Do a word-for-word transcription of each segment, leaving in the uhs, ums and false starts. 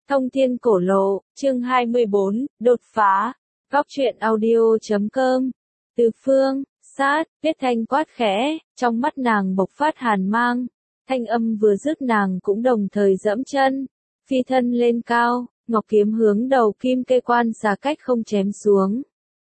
Thông thiên cổ lộ, chương hai mươi bốn, đột phá. Góc truyện audio chấm com. Từ phương, sát, Tuyết Thanh quát khẽ, trong mắt nàng bộc phát hàn mang. Thanh âm vừa dứt nàng cũng đồng thời dẫm chân, phi thân lên cao, ngọc kiếm hướng đầu kim kê quan xà cách không chém xuống.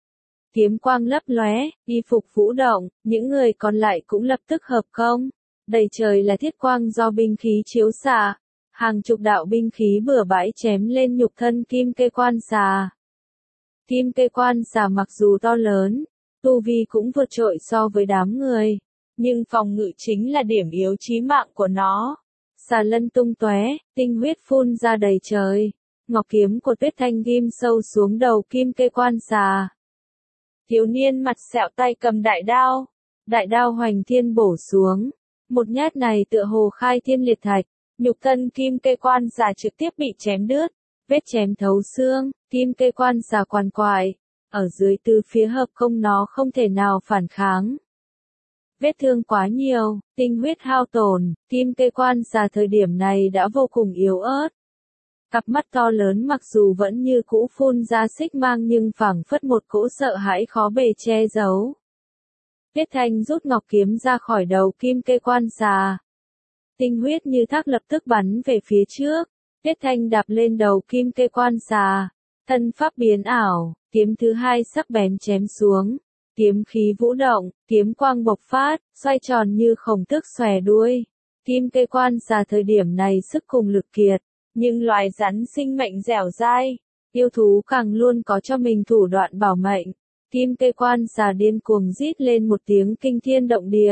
Kiếm quang lấp lóe, y phục vũ động, những người còn lại cũng lập tức hợp công. Đầy trời là thiết quang do binh khí chiếu xạ. Hàng chục đạo binh khí bừa bãi chém lên nhục thân kim kê quan xà. Kim kê quan xà mặc dù to lớn, tu vi cũng vượt trội so với đám người, nhưng phòng ngự chính là điểm yếu chí mạng của nó. Xà lân tung tóe, tinh huyết phun ra đầy trời. Ngọc kiếm của Tuyết Thanh ghim sâu xuống đầu kim kê quan xà. Thiếu niên mặt sẹo tay cầm đại đao, đại đao hoành thiên bổ xuống. Một nhát này tựa hồ khai thiên liệt thạch. Nhục thân kim kê quan xà trực tiếp bị chém đứt, vết chém thấu xương, kim kê quan xà quằn quại, ở dưới từ phía hợp công nó không thể nào phản kháng. Vết thương quá nhiều, tinh huyết hao tổn, kim kê quan xà thời điểm này đã vô cùng yếu ớt. Cặp mắt to lớn mặc dù vẫn như cũ phun ra xích mang nhưng phảng phất một cỗ sợ hãi khó bề che giấu. Tuyết Thanh rút ngọc kiếm ra khỏi đầu kim kê quan xà. Tinh huyết như thác lập tức bắn về phía trước, Tuyết Thanh đạp lên đầu kim kê quan xà, thân pháp biến ảo, kiếm thứ hai sắc bén chém xuống, kiếm khí vũ động, kiếm quang bộc phát, xoay tròn như khổng tước xòe đuôi. Kim kê quan xà thời điểm này sức cùng lực kiệt, nhưng loài rắn sinh mệnh dẻo dai, yêu thú càng luôn có cho mình thủ đoạn bảo mệnh. Kim kê quan xà điên cuồng rít lên một tiếng kinh thiên động địa.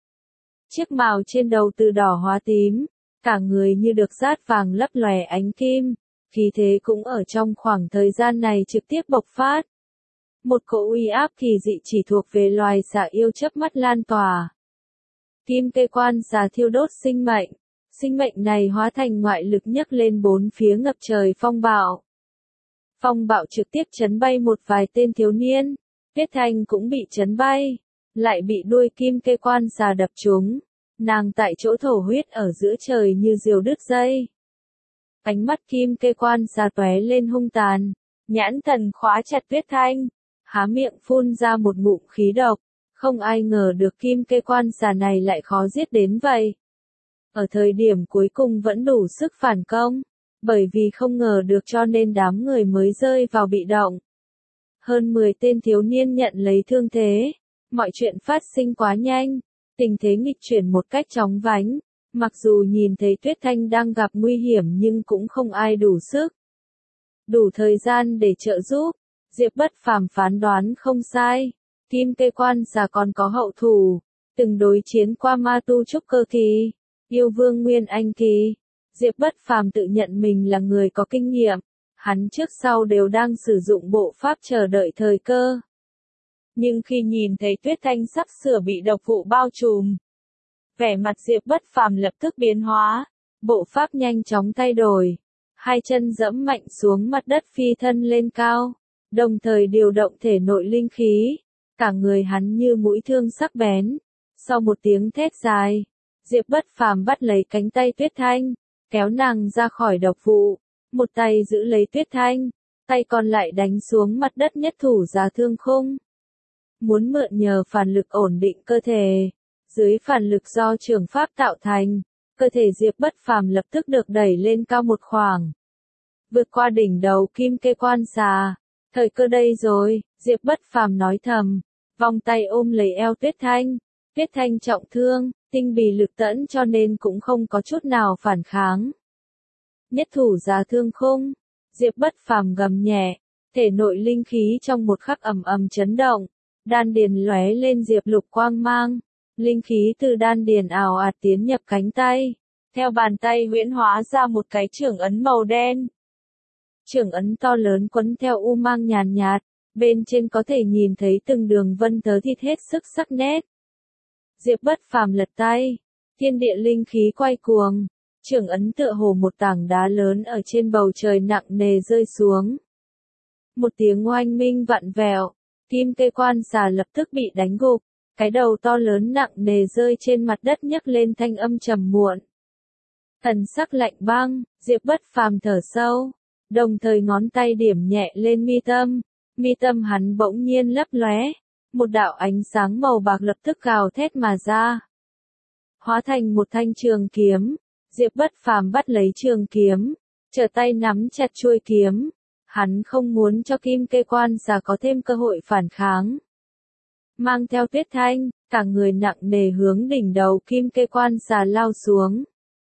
Chiếc mào trên đầu từ đỏ hóa tím, cả người như được dát vàng lấp lòe ánh kim, khí thế cũng ở trong khoảng thời gian này trực tiếp bộc phát. Một cỗ uy áp kỳ dị chỉ thuộc về loài xà yêu chớp mắt lan tỏa. Kim kê quan xà thiêu đốt sinh mệnh, sinh mệnh này hóa thành ngoại lực nhấc lên bốn phía ngập trời phong bạo. Phong bạo trực tiếp chấn bay một vài tên thiếu niên, Tuyết Thanh cũng bị chấn bay. Lại bị đuôi kim kê quan xà đập trúng, nàng tại chỗ thổ huyết ở giữa trời như diều đứt dây. Ánh mắt kim kê quan xà tóe lên hung tàn, nhãn thần khóa chặt Tuyết Thanh, há miệng phun ra một ngụm khí độc, không ai ngờ được kim kê quan xà này lại khó giết đến vậy. Ở thời điểm cuối cùng vẫn đủ sức phản công, bởi vì không ngờ được cho nên đám người mới rơi vào bị động. Hơn mười tên thiếu niên nhận lấy thương thế. Mọi chuyện phát sinh quá nhanh, tình thế nghịch chuyển một cách chóng vánh, mặc dù nhìn thấy Tuyết Thanh đang gặp nguy hiểm nhưng cũng không ai đủ sức. Đủ thời gian để trợ giúp, Diệp Bất Phàm phán đoán không sai, kim kê quan xà còn có hậu thủ, từng đối chiến qua ma tu trúc cơ kỳ, yêu vương nguyên anh kỳ. Diệp Bất Phàm tự nhận mình là người có kinh nghiệm, hắn trước sau đều đang sử dụng bộ pháp chờ đợi thời cơ. Nhưng khi nhìn thấy Tuyết Thanh sắp sửa bị độc vụ bao trùm, vẻ mặt Diệp Bất Phàm lập tức biến hóa, bộ pháp nhanh chóng thay đổi, hai chân giẫm mạnh xuống mặt đất phi thân lên cao, đồng thời điều động thể nội linh khí, cả người hắn như mũi thương sắc bén. Sau một tiếng thét dài, Diệp Bất Phàm bắt lấy cánh tay Tuyết Thanh, kéo nàng ra khỏi độc vụ, một tay giữ lấy Tuyết Thanh, tay còn lại đánh xuống mặt đất nhất thủ giá thương khung. Muốn mượn nhờ phản lực ổn định cơ thể, dưới phản lực do trường pháp tạo thành, cơ thể Diệp Bất Phàm lập tức được đẩy lên cao một khoảng, vượt qua đỉnh đầu kim kê quan xà. Thời cơ đây rồi, Diệp Bất Phàm nói thầm, vòng tay ôm lấy eo Tuyết Thanh. Tuyết Thanh trọng thương, tinh bì lực tẫn cho nên cũng không có chút nào phản kháng. Nhất thủ giá thương khung, Diệp Bất Phàm gầm nhẹ, thể nội linh khí trong một khắc ầm ầm chấn động. Đan điền lóe lên diệp lục quang mang, linh khí từ đan điền ào ạt tiến nhập cánh tay, theo bàn tay huyễn hóa ra một cái chưởng ấn màu đen. Chưởng ấn to lớn quấn theo u mang nhàn nhạt, bên trên có thể nhìn thấy từng đường vân tớ thịt hết sức sắc nét. Diệp Bất Phàm lật tay, thiên địa linh khí quay cuồng, chưởng ấn tựa hồ một tảng đá lớn ở trên bầu trời nặng nề rơi xuống. Một tiếng oanh minh vặn vẹo. Kim kê quan xà lập tức bị đánh gục, cái đầu to lớn nặng nề rơi trên mặt đất nhấc lên thanh âm trầm muộn. Thần sắc lạnh băng, Diệp Bất Phàm thở sâu, đồng thời ngón tay điểm nhẹ lên mi tâm, mi tâm hắn bỗng nhiên lấp lóe, một đạo ánh sáng màu bạc lập tức gào thét mà ra, hóa thành một thanh trường kiếm. Diệp Bất Phàm bắt lấy trường kiếm, trở tay nắm chặt chuôi kiếm, hắn không muốn cho Kim Kê Quan Xà có thêm cơ hội phản kháng. Mang theo Tuyết Thanh, cả người nặng nề hướng đỉnh đầu Kim Kê Quan Xà lao xuống.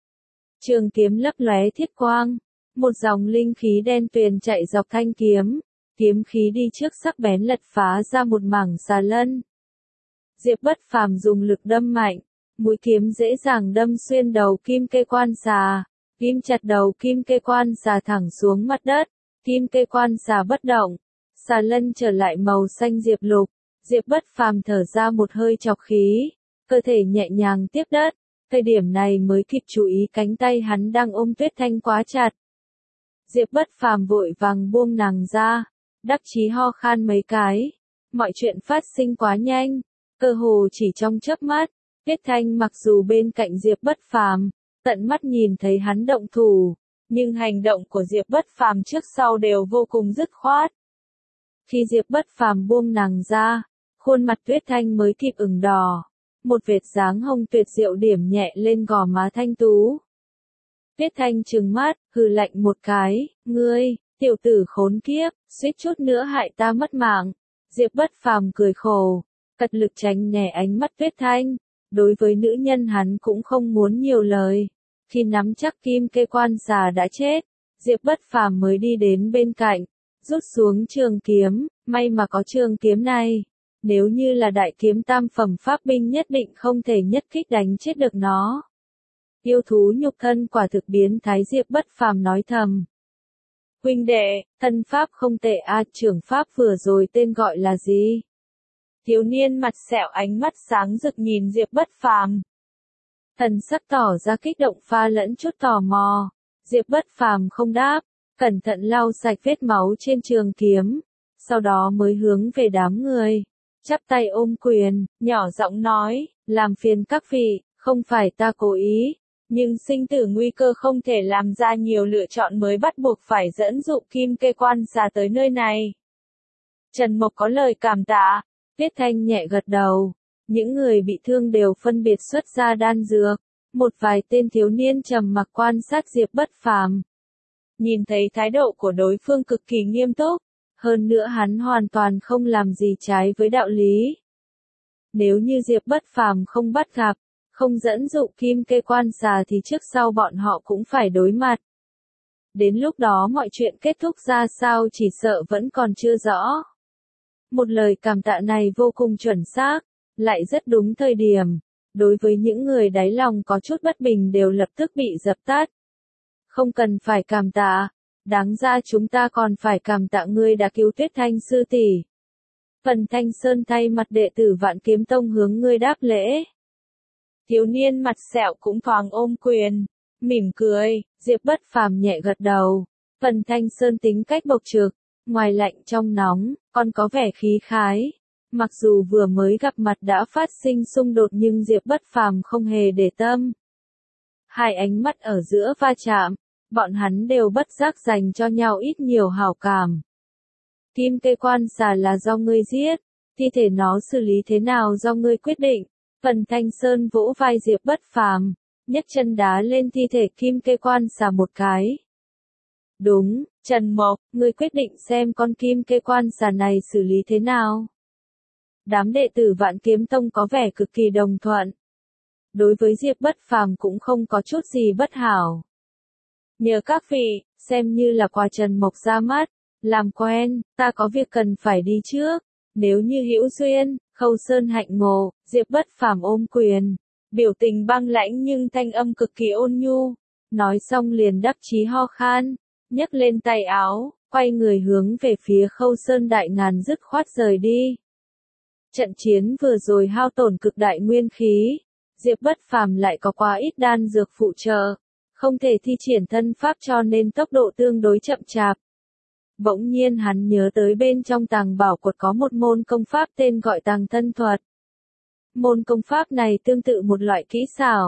Trường kiếm lấp lóe thiết quang, một dòng linh khí đen tuyền chạy dọc thanh kiếm, kiếm khí đi trước sắc bén lật phá ra một mảng xà lân. Diệp Bất Phàm dùng lực đâm mạnh, mũi kiếm dễ dàng đâm xuyên đầu Kim Kê Quan Xà, ghim chặt đầu Kim Kê Quan Xà thẳng xuống mặt đất. Kim Kê Quan Xà bất động, xà lân trở lại màu xanh diệp lục. Diệp Bất Phàm thở ra một hơi trọc khí, cơ thể nhẹ nhàng tiếp đất. Thời điểm này mới kịp chú ý cánh tay hắn đang ôm Tuyết Thanh quá chặt. Diệp Bất Phàm vội vàng buông nàng ra, đắc chí ho khan mấy cái. Mọi chuyện phát sinh quá nhanh, cơ hồ chỉ trong chớp mắt. Tuyết Thanh mặc dù bên cạnh Diệp Bất Phàm, tận mắt nhìn thấy hắn động thủ, nhưng hành động của Diệp Bất Phàm trước sau đều vô cùng dứt khoát. Khi Diệp Bất Phàm buông nàng ra, khuôn mặt Tuyết Thanh mới kịp ửng đỏ, một vệt dáng hồng tuyệt diệu điểm nhẹ lên gò má thanh tú. Tuyết Thanh trừng mắt, hừ lạnh một cái, ngươi, tiểu tử khốn kiếp, suýt chút nữa hại ta mất mạng. Diệp Bất Phàm cười khổ, cật lực tránh né ánh mắt Tuyết Thanh, đối với nữ nhân hắn cũng không muốn nhiều lời. Khi nắm chắc Kim Kê Quan Xà đã chết, Diệp Bất Phàm mới đi đến bên cạnh, rút xuống trường kiếm, may mà có trường kiếm này. Nếu như là đại kiếm tam phẩm pháp binh nhất định không thể nhất kích đánh chết được nó. Yêu thú nhục thân quả thực biến thái. Diệp Bất Phàm nói thầm. Huynh đệ, thân pháp không tệ a, trưởng pháp vừa rồi tên gọi là gì? Thiếu niên mặt sẹo ánh mắt sáng rực nhìn Diệp Bất Phàm. Thần sắc tỏ ra kích động pha lẫn chút tò mò. Diệp Bất Phàm không đáp, cẩn thận lau sạch vết máu trên trường kiếm, sau đó mới hướng về đám người, chắp tay ôm quyền, nhỏ giọng nói, làm phiền các vị, không phải ta cố ý, nhưng sinh tử nguy cơ không thể làm ra nhiều lựa chọn mới bắt buộc phải dẫn dụ Kim Kê Quan Xà tới nơi này. Trần Mộc có lời cảm tạ. Tuyết Thanh nhẹ gật đầu. Những người bị thương đều phân biệt xuất ra đan dược. Một vài tên thiếu niên trầm mặc quan sát Diệp Bất Phàm. Nhìn thấy thái độ của đối phương cực kỳ nghiêm túc, hơn nữa hắn hoàn toàn không làm gì trái với đạo lý. Nếu như Diệp Bất Phàm không bắt gặp, không dẫn dụ Kim Kê Quan Xà thì trước sau bọn họ cũng phải đối mặt. Đến lúc đó mọi chuyện kết thúc ra sao chỉ sợ vẫn còn chưa rõ. Một lời cảm tạ này vô cùng chuẩn xác, lại rất đúng thời điểm. Đối với những người đáy lòng có chút bất bình đều lập tức bị dập tắt. Không cần phải cảm tạ, đáng ra chúng ta còn phải cảm tạ ngươi đã cứu Tuyết Thanh sư tỷ. Phần Thanh Sơn thay mặt đệ tử Vạn Kiếm Tông hướng ngươi đáp lễ. Thiếu niên mặt sẹo cũng thoáng ôm quyền, mỉm cười. Diệp Bất Phàm nhẹ gật đầu. Phần Thanh Sơn tính cách bộc trực, ngoài lạnh trong nóng, còn có vẻ khí khái. Mặc dù vừa mới gặp mặt đã phát sinh xung đột nhưng Diệp Bất Phàm không hề để tâm. Hai ánh mắt ở giữa va chạm, bọn hắn đều bất giác dành cho nhau ít nhiều hảo cảm. Kim Kê Quan Xà là do ngươi giết, thi thể nó xử lý thế nào do ngươi quyết định. Phần Thanh Sơn vỗ vai Diệp Bất Phàm, nhấc chân đá lên thi thể Kim Kê Quan Xà một cái. Đúng, Trần Mộc, ngươi quyết định xem con Kim Kê Quan Xà này xử lý thế nào. Đám đệ tử Vạn Kiếm Tông có vẻ cực kỳ đồng thuận. Đối với Diệp Bất Phàm cũng không có chút gì bất hảo. Nhờ các vị, xem như là quà Trần Mộc ra mắt, làm quen, ta có việc cần phải đi trước. Nếu như hữu duyên, Khâu Sơn hạnh ngộ. Diệp Bất Phàm ôm quyền, biểu tình băng lãnh nhưng thanh âm cực kỳ ôn nhu. Nói xong liền đắc chí ho khan, nhấc lên tay áo, quay người hướng về phía Khâu Sơn đại ngàn dứt khoát rời đi. Trận chiến vừa rồi hao tổn cực đại nguyên khí, Diệp Bất Phàm lại có quá ít đan dược phụ trợ, không thể thi triển thân pháp cho nên tốc độ tương đối chậm chạp. Bỗng nhiên hắn nhớ tới bên trong tàng bảo quật có một môn công pháp tên gọi tàng thân thuật. Môn công pháp này tương tự một loại kỹ xảo,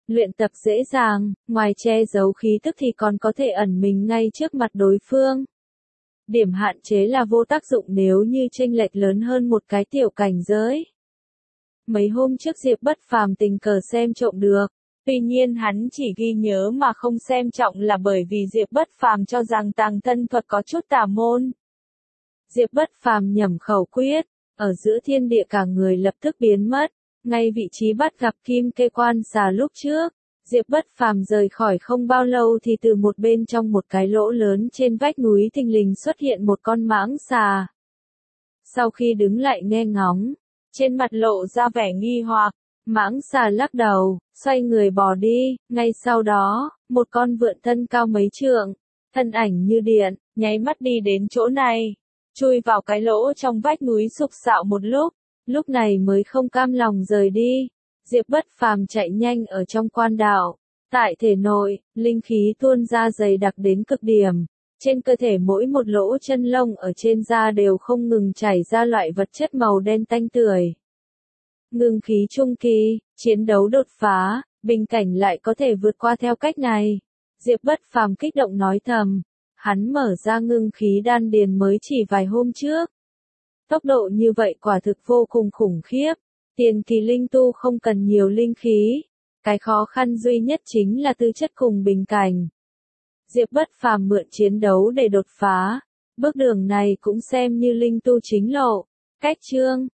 Luyện tập dễ dàng, ngoài che giấu khí tức thì còn có thể ẩn mình ngay trước mặt đối phương. Điểm hạn chế là vô tác dụng nếu như chênh lệch lớn hơn một cái tiểu cảnh giới. Mấy hôm trước Diệp Bất Phàm tình cờ xem trộm được, tuy nhiên hắn chỉ ghi nhớ mà không xem trọng là bởi vì Diệp Bất Phàm cho rằng tàng thân thuật có chút tà môn. Diệp Bất Phàm nhẩm khẩu quyết, ở giữa thiên địa cả người lập tức biến mất, ngay vị trí bắt gặp kim kê quan xà lúc trước. Diệp Bất Phàm rời khỏi không bao lâu thì từ một bên trong một cái lỗ lớn trên vách núi thình lình xuất hiện một con mãng xà. Sau khi đứng lại nghe ngóng, trên mặt lộ ra vẻ nghi hoặc, mãng xà lắc đầu, xoay người bỏ đi, ngay sau đó, một con vượn thân cao mấy trượng, thân ảnh như điện, nháy mắt đi đến chỗ này, chui vào cái lỗ trong vách núi sục sạo một lúc, lúc này mới không cam lòng rời đi. Diệp Bất Phàm chạy nhanh ở trong quan đạo, tại thể nội, linh khí tuôn ra dày đặc đến cực điểm, trên cơ thể mỗi một lỗ chân lông ở trên da đều không ngừng chảy ra loại vật chất màu đen tanh tưởi. Ngưng khí trung kỳ, chiến đấu đột phá, bình cảnh lại có thể vượt qua theo cách này. Diệp Bất Phàm kích động nói thầm, hắn mở ra ngưng khí đan điền mới chỉ vài hôm trước. Tốc độ như vậy quả thực vô cùng khủng khiếp. Tiền kỳ linh tu không cần nhiều linh khí, cái khó khăn duy nhất chính là tư chất cùng bình cảnh. Diệp Bất Phàm mượn chiến đấu để đột phá, bước đường này cũng xem như linh tu chính lộ. Cách chương